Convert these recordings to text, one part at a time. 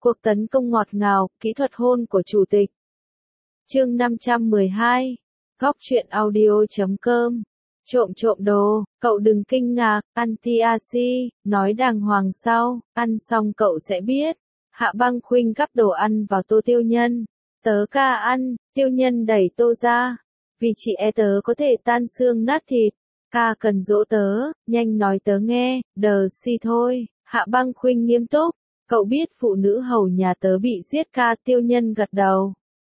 Cuộc tấn công ngọt ngào, kỹ thuật hôn của chủ tịch. Chương 512. Góc truyện audio.com. Trộm đồ, cậu đừng kinh ngạc, anti-asi, nói đàng hoàng sau, ăn xong cậu sẽ biết. Hạ Băng Khuynh gắp đồ ăn vào tô Tiêu Nhân. Tớ ca ăn, Tiêu Nhân đẩy tô ra. Vì chị tớ có thể tan xương nát thịt. Ca cần dỗ tớ, nhanh nói tớ nghe, đờ si thôi. Hạ Băng Khuynh nghiêm túc. Cậu biết phụ nữ hầu nhà tớ bị giết ca. Tiêu Nhân gật đầu.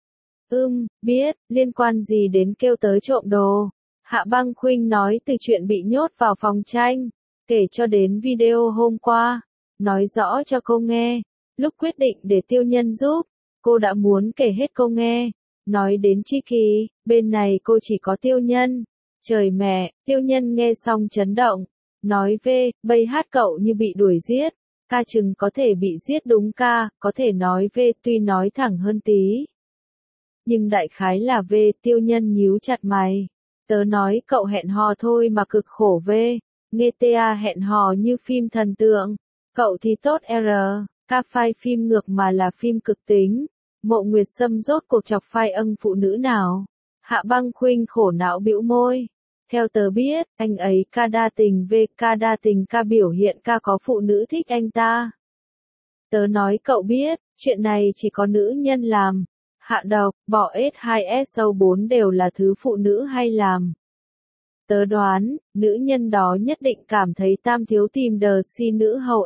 Biết, liên quan gì đến kêu tớ trộm đồ. Hạ Băng Khuynh nói từ chuyện bị nhốt vào phòng tranh, kể cho đến video hôm qua, nói rõ cho cô nghe. Lúc quyết định để Tiêu Nhân giúp, cô đã muốn kể hết cô nghe. Nói đến Chi Kỳ, bên này cô chỉ có Tiêu Nhân. Trời mẹ, Tiêu Nhân nghe xong chấn động, nói bây hát cậu như bị đuổi giết. Ca chừng có thể bị giết đúng ca, có thể nói tuy nói thẳng hơn tí. Nhưng đại khái là Tiêu Nhân nhíu chặt mày. Tớ nói cậu hẹn hò thôi mà cực khổ nghe ta hẹn hò như phim thần tượng. Cậu thì tốt ca phai phim ngược mà là phim cực tính. Mộ Nguyệt Sâm rốt cuộc chọc phai phụ nữ nào? Hạ Băng Khuynh khổ não bĩu môi. Theo tớ biết, anh ấy ca đa tình ca biểu hiện ca có phụ nữ thích anh ta. Tớ nói cậu biết, chuyện này chỉ có nữ nhân làm. Hạ độc, bỏ S2SO4 đều là thứ phụ nữ hay làm. Tớ đoán, nữ nhân đó nhất định cảm thấy Tam thiếu tìm đờ si nữ hầu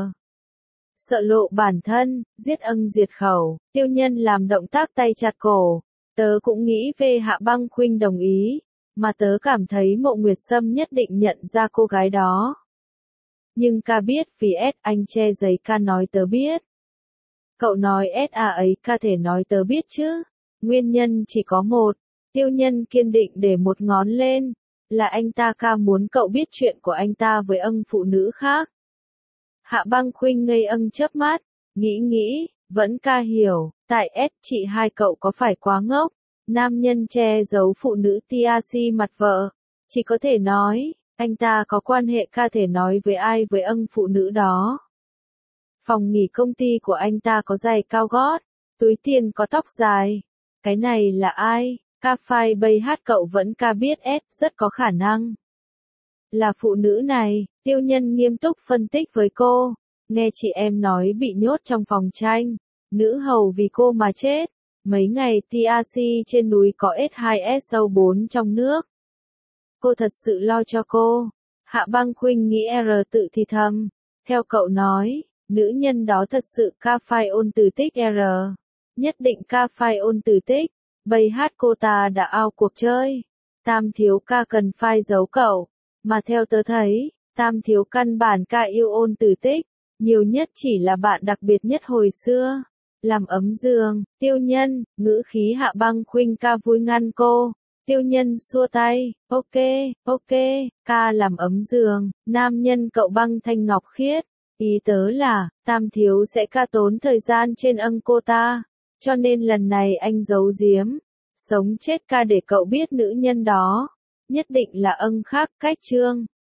sợ lộ bản thân, giết diệt khẩu. Tiêu Nhân làm động tác tay chặt cổ. Tớ cũng nghĩ Hạ Băng Khuynh đồng ý, mà tớ cảm thấy Mộ Nguyệt Sâm nhất định nhận ra cô gái đó. Nhưng ca biết vì anh che giấy ca nói tớ biết. Cậu nói ấy ca thể nói tớ biết chứ. Nguyên nhân chỉ có một. Tiêu Nhân kiên định để một ngón lên. Là anh ta ca muốn cậu biết chuyện của anh ta với phụ nữ khác. Hạ Băng Khuynh ngây chớp mắt. Nghĩ, vẫn ca hiểu. Tại chị hai cậu có phải quá ngốc. Nam nhân che giấu phụ nữ TRC mặt vợ. Chỉ có thể nói, anh ta có quan hệ ca thể nói với ai với phụ nữ đó. Phòng nghỉ công ty của anh ta có giày cao gót, túi tiền có tóc dài. Cái này là ai? Ca phai hát cậu vẫn ca biết rất có khả năng. Là phụ nữ này, Tiêu Nhân nghiêm túc phân tích với cô. Nghe chị em nói bị nhốt trong phòng tranh. Nữ hầu vì cô mà chết. Mấy ngày TRC trên núi có S2SO4 trong nước. Cô thật sự lo cho cô. Hạ Băng Khuynh nghĩ tự thì thầm. Theo cậu nói, nữ nhân đó thật sự ca phai ôn từ tích nhất định ca phai ôn từ tích. Hát cô ta đã ao cuộc chơi. Tam thiếu ca cần phai giấu cậu. Mà theo tớ thấy, Tam thiếu căn bản ca yêu ôn từ tích. Nhiều nhất chỉ là bạn đặc biệt nhất hồi xưa. Làm ấm giường. Tiêu Nhân, ngữ khí Hạ Băng Khuynh ca vui ngăn cô. Tiêu Nhân xua tay. Ok, ca làm ấm giường. Nam nhân cậu Băng thanh ngọc khiết. Ý tớ là, Tam thiếu sẽ ca tốn thời gian trên cô ta. Cho nên lần này anh giấu giếm. Sống chết ca để cậu biết nữ nhân đó. Nhất định là khác cách chương.